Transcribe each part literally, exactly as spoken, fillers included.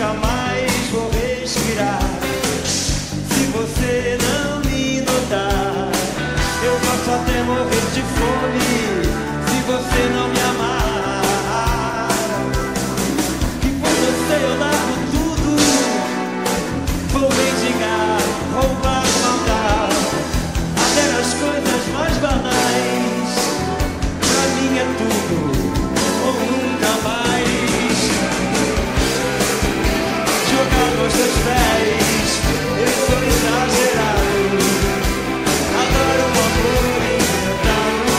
nunca mais vou respirar. Se você não me notar, eu posso até morrer de fome se você não me amar. E por você eu largo tudo, vou mendigar, roubar, matar, até nas coisas mais banais. Pra mim é tudo ou nunca mais. Jogar nos seus pés, eu sou exagerado. Adoro o amor inventado.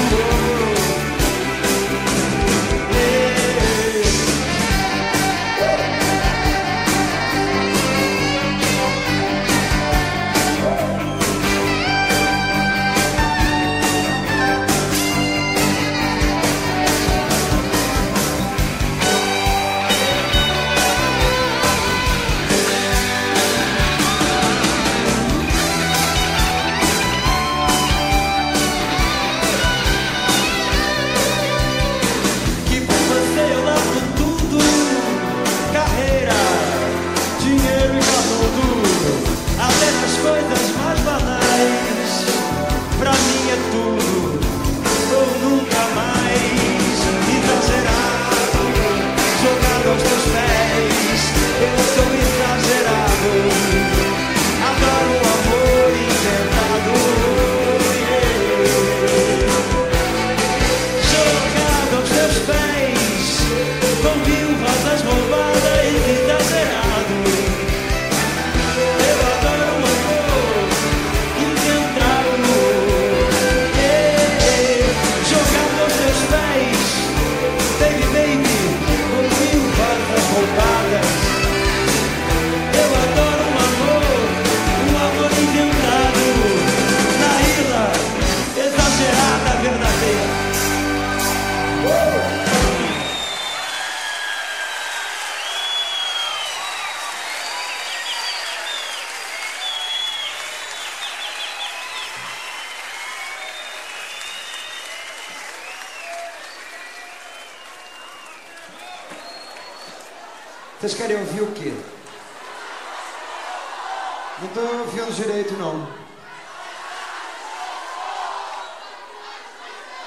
Coisas mais banais, pra mim é tudo ou nunca mais. Exagerado, jogado aos teus pés, eu sou exagerado. Adoro o amor inventado. Yeah. Jogado aos teus pés, com mil rosas roubadas, exagerado. Eu adoro um amor, um amor inventado, na ilha exagerada, verdadeira. Uh! Vocês querem ouvir o quê? Não estou ouvindo direito, não.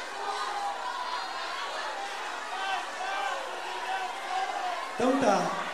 Então tá.